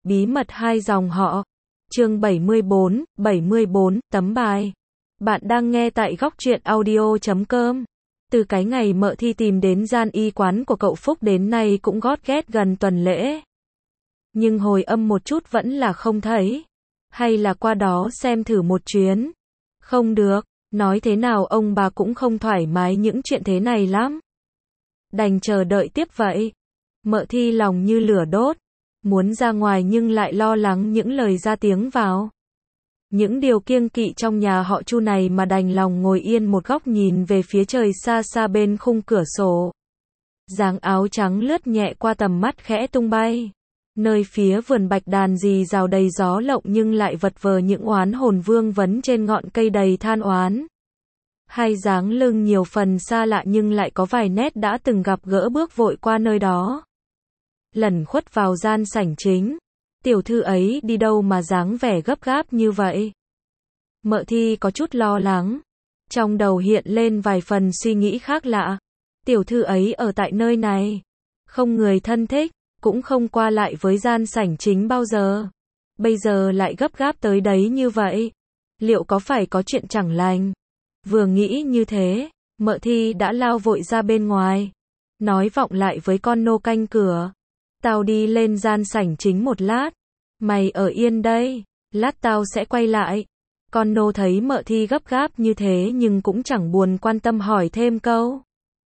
Bí mật hai dòng họ. Chương 74, tấm bài. Bạn đang nghe tại góc truyện audio.com. Từ cái ngày Mợ Thi tìm đến gian y quán của cậu Phúc đến nay cũng gót ghét gần tuần lễ. Nhưng hồi âm một chút vẫn là không thấy. Hay là qua đó xem thử một chuyến. Không được, nói thế nào ông bà cũng không thoải mái những chuyện thế này lắm. Đành chờ đợi tiếp vậy. Mợ Thi lòng như lửa đốt. Muốn ra ngoài nhưng lại lo lắng những lời ra tiếng vào. Những điều kiêng kỵ trong nhà họ Chu này mà đành lòng ngồi yên một góc nhìn về phía trời xa xa bên khung cửa sổ. Dáng áo trắng lướt nhẹ qua tầm mắt khẽ tung bay. Nơi phía vườn bạch đàn rì rào đầy gió lộng nhưng lại vật vờ những oán hồn vương vấn trên ngọn cây đầy than oán. Hai dáng lưng nhiều phần xa lạ nhưng lại có vài nét đã từng gặp gỡ bước vội qua nơi đó. Lẩn khuất vào gian sảnh chính. Tiểu thư ấy đi đâu mà dáng vẻ gấp gáp như vậy? Mợ Thi có chút lo lắng. Trong đầu hiện lên vài phần suy nghĩ khác lạ. Tiểu thư ấy ở tại nơi này. Không người thân thích, cũng không qua lại với gian sảnh chính bao giờ. Bây giờ lại gấp gáp tới đấy như vậy. Liệu có phải có chuyện chẳng lành? Vừa nghĩ như thế, Mợ Thi đã lao vội ra bên ngoài. Nói vọng lại với con nô canh cửa. Tao đi lên gian sảnh chính một lát. Mày ở yên đây, lát tao sẽ quay lại. Con nô thấy Mợ Thi gấp gáp như thế nhưng cũng chẳng buồn quan tâm hỏi thêm câu.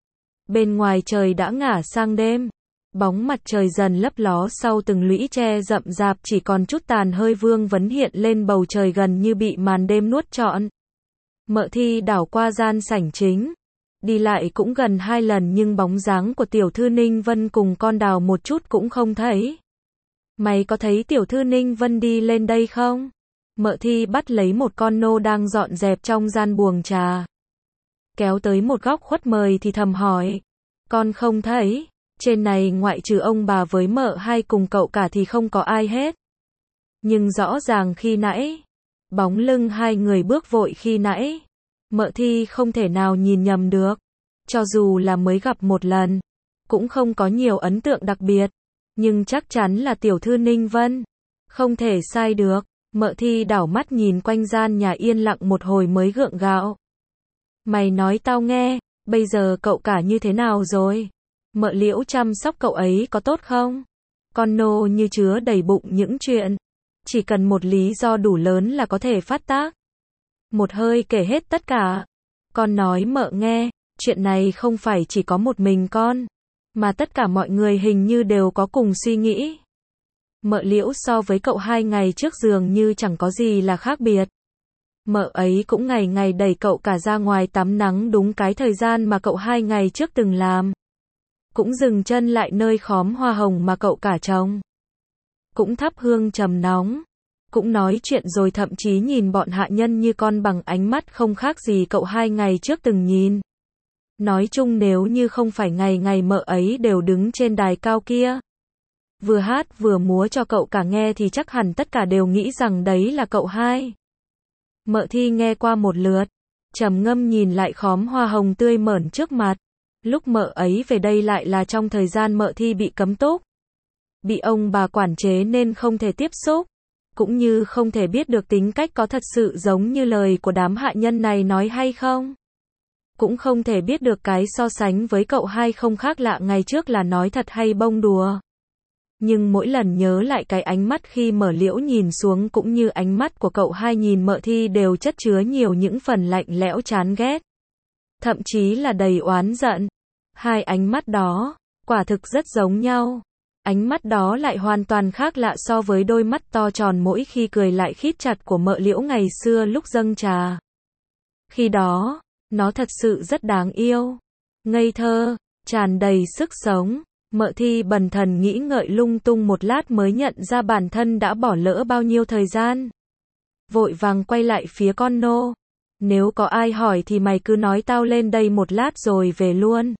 Bên ngoài trời đã ngả sang đêm. Bóng mặt trời dần lấp ló sau từng lũy tre rậm rạp chỉ còn chút tàn hơi vương vấn hiện lên bầu trời gần như bị màn đêm nuốt trọn. Mợ Thi đảo qua gian sảnh chính. Đi lại cũng gần 2 lần nhưng bóng dáng của tiểu thư Ninh Vân cùng con Đào một chút cũng không thấy. Mày có thấy tiểu thư Ninh Vân đi lên đây không? Mợ Thi bắt lấy một con nô đang dọn dẹp trong gian buồng trà. Kéo tới một góc khuất mời thì thầm hỏi. Con không thấy. Trên này ngoại trừ ông bà với mợ hai cùng cậu cả thì không có ai hết. Nhưng rõ ràng khi nãy, bóng lưng hai người bước vội khi nãy. Mợ Thi không thể nào nhìn nhầm được. Cho dù là mới gặp một lần, cũng không có nhiều ấn tượng đặc biệt. Nhưng chắc chắn là tiểu thư Ninh Vân. Không thể sai được. Mợ Thi đảo mắt nhìn quanh gian nhà yên lặng một hồi mới gượng gạo. Mày nói tao nghe, bây giờ cậu cả như thế nào rồi? Mợ Liễu chăm sóc cậu ấy có tốt không? Con nô như chứa đầy bụng những chuyện. Chỉ cần một lý do đủ lớn là có thể phát tác. Một hơi kể hết tất cả. Con nói mợ nghe, chuyện này không phải chỉ có một mình con, mà tất cả mọi người hình như đều có cùng suy nghĩ. Mợ Liễu so với cậu 2 ngày trước dường như chẳng có gì là khác biệt. Mợ ấy cũng ngày ngày đẩy cậu cả ra ngoài tắm nắng đúng cái thời gian mà cậu 2 ngày trước từng làm. Cũng dừng chân lại nơi khóm hoa hồng mà cậu cả trồng. Cũng thắp hương trầm nóng. Cũng nói chuyện rồi thậm chí nhìn bọn hạ nhân như con bằng ánh mắt không khác gì cậu 2 ngày trước từng nhìn. Nói chung nếu như không phải ngày ngày mợ ấy đều đứng trên đài cao kia, vừa hát vừa múa cho cậu cả nghe thì chắc hẳn tất cả đều nghĩ rằng đấy là cậu hai. Mợ Thi nghe qua một lượt, trầm ngâm nhìn lại khóm hoa hồng tươi mởn trước mặt. Lúc mợ ấy về đây lại là trong thời gian Mợ Thi bị cấm túc. Bị ông bà quản chế nên không thể tiếp xúc. Cũng như không thể biết được tính cách có thật sự giống như lời của đám hạ nhân này nói hay không. Cũng không thể biết được cái so sánh với cậu hai không khác lạ ngày trước là nói thật hay bông đùa. Nhưng mỗi lần nhớ lại cái ánh mắt khi Mợ Liễu nhìn xuống cũng như ánh mắt của cậu hai nhìn Mợ Thi đều chất chứa nhiều những phần lạnh lẽo chán ghét. Thậm chí là đầy oán giận. Hai ánh mắt đó, quả thực rất giống nhau. Ánh mắt đó lại hoàn toàn khác lạ so với đôi mắt to tròn mỗi khi cười lại khít chặt của Mợ Liễu ngày xưa lúc dâng trà. Khi đó, nó thật sự rất đáng yêu, ngây thơ, tràn đầy sức sống. Mợ Thi bần thần nghĩ ngợi lung tung một lát mới nhận ra bản thân đã bỏ lỡ bao nhiêu thời gian. Vội vàng quay lại phía con nô. Nếu có ai hỏi thì mày cứ nói tao lên đây một lát rồi về luôn.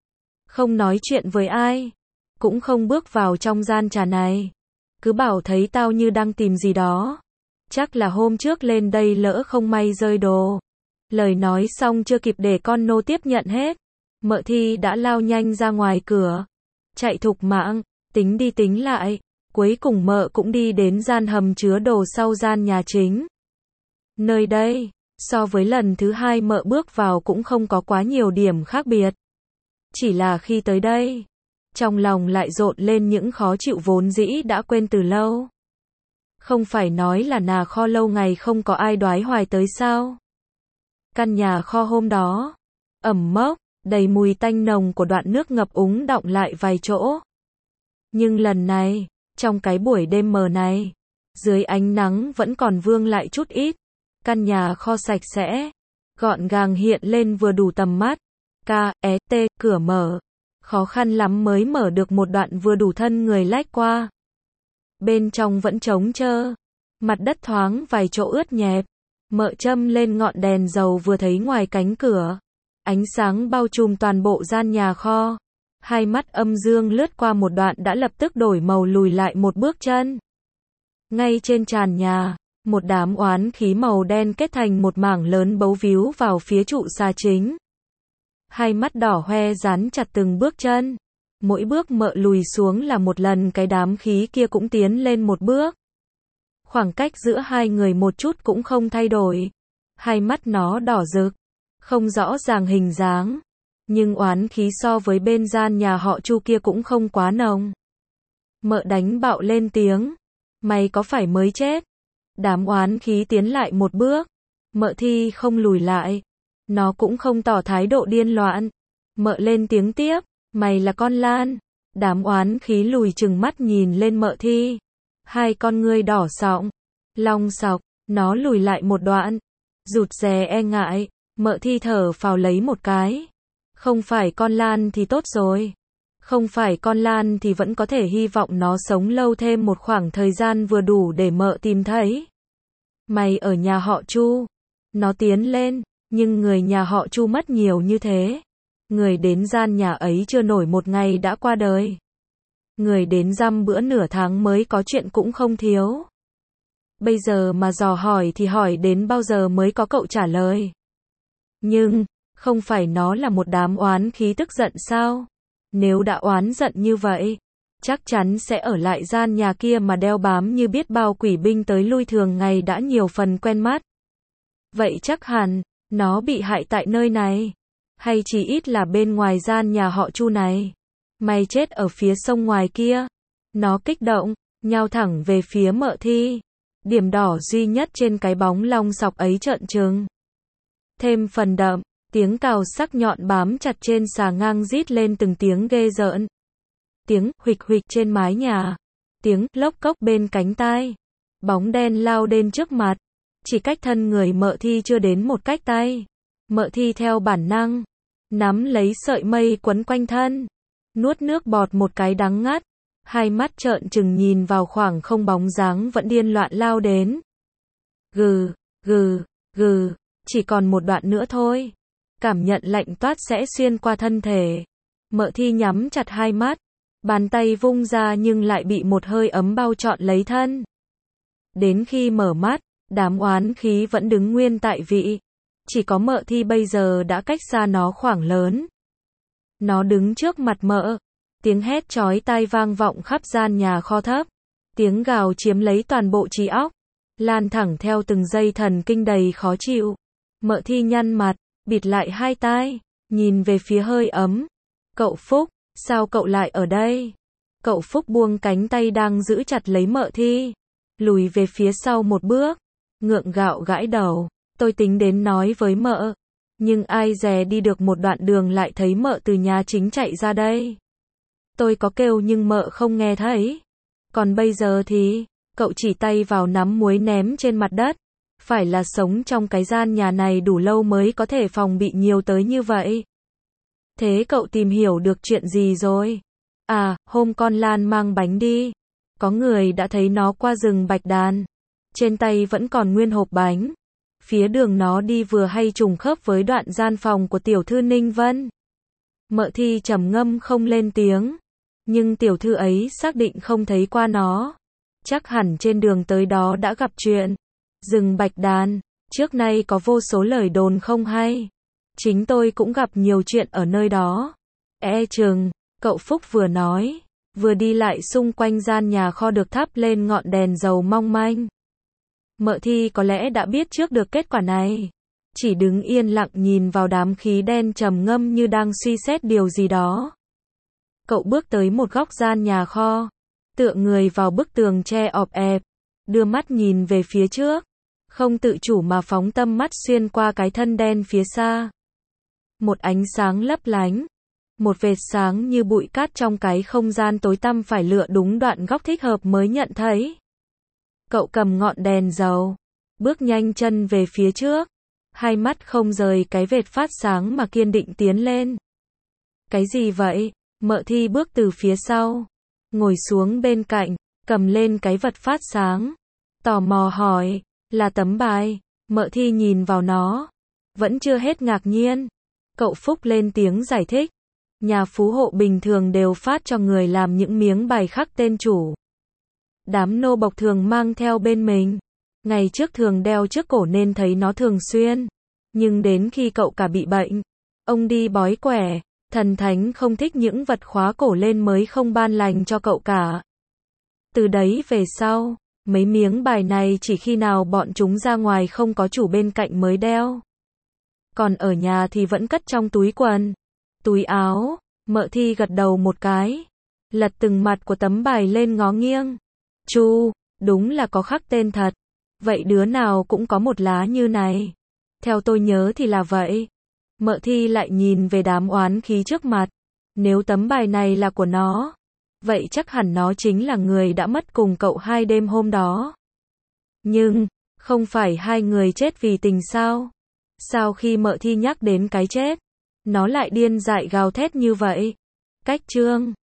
Không nói chuyện với ai. Cũng không bước vào trong gian trà này. Cứ bảo thấy tao như đang tìm gì đó. Chắc là hôm trước lên đây lỡ không may rơi đồ. Lời nói xong chưa kịp để con nô tiếp nhận hết. Mợ Thi đã lao nhanh ra ngoài cửa. Chạy thục mạng, tính đi tính lại. Cuối cùng mợ cũng đi đến gian hầm chứa đồ sau gian nhà chính. Nơi đây, so với lần thứ hai mợ bước vào cũng không có quá nhiều điểm khác biệt. Chỉ là khi tới đây, trong lòng lại dội lên những khó chịu vốn dĩ đã quên từ lâu. Không phải nói là nhà kho lâu ngày không có ai đoái hoài tới sao? Căn nhà kho hôm đó, ẩm mốc, đầy mùi tanh nồng của đoạn nước ngập úng đọng lại vài chỗ. Nhưng lần này, trong cái buổi đêm mờ này, dưới ánh nắng vẫn còn vương lại chút ít. Căn nhà kho sạch sẽ, gọn gàng hiện lên vừa đủ tầm mắt. K.E.T. cửa mở. Khó khăn lắm mới mở được một đoạn vừa đủ thân người lách qua. Bên trong vẫn trống trơ. Mặt đất thoáng vài chỗ ướt nhẹp. Mợ châm lên ngọn đèn dầu vừa thấy ngoài cánh cửa. Ánh sáng bao trùm toàn bộ gian nhà kho. Hai mắt âm dương lướt qua một đoạn đã lập tức đổi màu lùi lại một bước chân. Ngay trên tràn nhà, một đám oán khí màu đen kết thành một mảng lớn bấu víu vào phía trụ xà chính. Hai mắt đỏ hoe dán chặt từng bước chân. Mỗi bước mợ lùi xuống là một lần cái đám khí kia cũng tiến lên một bước. Khoảng cách giữa hai người một chút cũng không thay đổi. Hai mắt nó đỏ rực, không rõ ràng hình dáng. Nhưng oán khí so với bên gian nhà họ Chu kia cũng không quá nồng. Mợ đánh bạo lên tiếng. Mày có phải mới chết? Đám oán khí tiến lại một bước. Mợ Thi không lùi lại. Nó cũng không tỏ thái độ điên loạn. Mợ lên tiếng tiếp. Mày là con Lan. Đám oán khí lùi chừng mắt nhìn lên Mợ Thi. Hai con ngươi đỏ sọng, long sọc. Nó lùi lại một đoạn. Rụt rè e ngại. Mợ Thi thở phào lấy một cái. Không phải con Lan thì tốt rồi. Không phải con Lan thì vẫn có thể hy vọng nó sống lâu thêm một khoảng thời gian vừa đủ để mợ tìm thấy. Mày ở nhà họ Chu. Nó tiến lên, nhưng người nhà họ Chu mất nhiều như thế. Người đến gian nhà ấy chưa nổi một ngày đã qua đời. Người đến dăm bữa nửa tháng mới có chuyện cũng không thiếu. Bây giờ mà dò hỏi thì hỏi đến bao giờ mới có cậu trả lời. Nhưng, không phải nó là một đám oán khí tức giận sao? Nếu đã oán giận như vậy, chắc chắn sẽ ở lại gian nhà kia mà đeo bám như biết bao quỷ binh tới lui thường ngày đã nhiều phần quen mắt. Vậy chắc hẳn, nó bị hại tại nơi này. Hay chỉ ít là bên ngoài gian nhà họ Chu này. Mày chết ở phía sông ngoài kia. Nó kích động, nhao thẳng về phía Mợ Thi. Điểm đỏ duy nhất trên cái bóng long sọc ấy trợn trừng. Thêm phần đậm. Tiếng cào sắc nhọn bám chặt trên xà ngang rít lên từng tiếng ghê rợn. Tiếng huỵch huỵch trên mái nhà. Tiếng lốc cốc bên cánh tai. Bóng đen lao đến trước mặt. Chỉ cách thân người Mợ Thi chưa đến một cách tay. Mợ Thi theo bản năng. Nắm lấy sợi mây quấn quanh thân. Nuốt nước bọt một cái đắng ngắt. Hai mắt trợn trừng nhìn vào khoảng không bóng dáng vẫn điên loạn lao đến. Gừ, gừ, gừ. Chỉ còn một đoạn nữa thôi. Cảm nhận lạnh toát sẽ xuyên qua thân thể. Mợ Thi nhắm chặt hai mắt. Bàn tay vung ra nhưng lại bị một hơi ấm bao trọn lấy thân. Đến khi mở mắt, đám oán khí vẫn đứng nguyên tại vị. Chỉ có Mợ Thi bây giờ đã cách xa nó khoảng lớn. Nó đứng trước mặt mợ. Tiếng hét chói tai vang vọng khắp gian nhà kho thấp. Tiếng gào chiếm lấy toàn bộ trí óc. Lan thẳng theo từng dây thần kinh đầy khó chịu. Mợ Thi nhăn mặt, bịt lại hai tai, nhìn về phía hơi ấm. Cậu Phúc, sao cậu lại ở đây? Cậu Phúc buông cánh tay đang giữ chặt lấy Mợ Thi. Lùi về phía sau một bước. Ngượng gạo gãi đầu. Tôi tính đến nói với mợ. Nhưng ai dè đi được một đoạn đường lại thấy mợ từ nhà chính chạy ra đây. Tôi có kêu nhưng mợ không nghe thấy. Còn bây giờ thì, cậu chỉ tay vào nắm muối ném trên mặt đất. Phải là sống trong cái gian nhà này đủ lâu mới có thể phòng bị nhiều tới như vậy. Thế cậu tìm hiểu được chuyện gì rồi? À, hôm con Lan mang bánh đi. Có người đã thấy nó qua rừng Bạch Đàn. Trên tay vẫn còn nguyên hộp bánh. Phía đường nó đi vừa hay trùng khớp với đoạn gian phòng của tiểu thư Ninh Vân. Mợ Thi trầm ngâm không lên tiếng. Nhưng tiểu thư ấy xác định không thấy qua nó. Chắc hẳn trên đường tới đó đã gặp chuyện. Rừng Bạch Đàn, trước nay có vô số lời đồn không hay. Chính tôi cũng gặp nhiều chuyện ở nơi đó. Chừng, cậu Phúc vừa nói. vừa đi lại xung quanh gian nhà kho được thắp lên ngọn đèn dầu mong manh. Mợ Thi có lẽ đã biết trước được kết quả này, chỉ đứng yên lặng nhìn vào đám khí đen trầm ngâm như đang suy xét điều gì đó. Cậu bước tới một góc gian nhà kho, tựa người vào bức tường tre ọp ẹp, đưa mắt nhìn về phía trước, không tự chủ mà phóng tâm mắt xuyên qua cái thân đen phía xa. Một ánh sáng lấp lánh, một vệt sáng như bụi cát trong cái không gian tối tăm, phải lựa đúng đoạn góc thích hợp mới nhận thấy. Cậu cầm ngọn đèn dầu, bước nhanh chân về phía trước, hai mắt không rời cái vệt phát sáng mà kiên định tiến lên. Cái gì vậy? Mợ Thi bước từ phía sau, ngồi xuống bên cạnh, cầm lên cái vật phát sáng, tò mò hỏi, là tấm bài. Mợ Thi nhìn vào nó, vẫn chưa hết ngạc nhiên. Cậu Phúc lên tiếng giải thích, nhà phú hộ bình thường đều phát cho người làm những miếng bài khắc tên chủ. Đám nô bộc thường mang theo bên mình, ngày trước thường đeo trước cổ nên thấy nó thường xuyên. Nhưng đến khi cậu cả bị bệnh, ông đi bói quẻ, thần thánh không thích những vật khóa cổ lên mới không ban lành cho cậu cả. Từ đấy về sau, mấy miếng bài này chỉ khi nào bọn chúng ra ngoài không có chủ bên cạnh mới đeo. Còn ở nhà thì vẫn cất trong túi quần, túi áo. Mợ Thi gật đầu một cái, lật từng mặt của tấm bài lên ngó nghiêng. Chu, đúng là có khắc tên thật. Vậy đứa nào cũng có một lá như này. Theo tôi nhớ thì là vậy. Mợ Thi lại nhìn về đám oán khí trước mặt. Nếu tấm bài này là của nó, vậy chắc hẳn nó chính là người đã mất cùng cậu 2 đêm hôm đó. Nhưng, không phải 2 người chết vì tình sao? Sao khi Mợ Thi nhắc đến cái chết, nó lại điên dại gào thét như vậy? Cách chương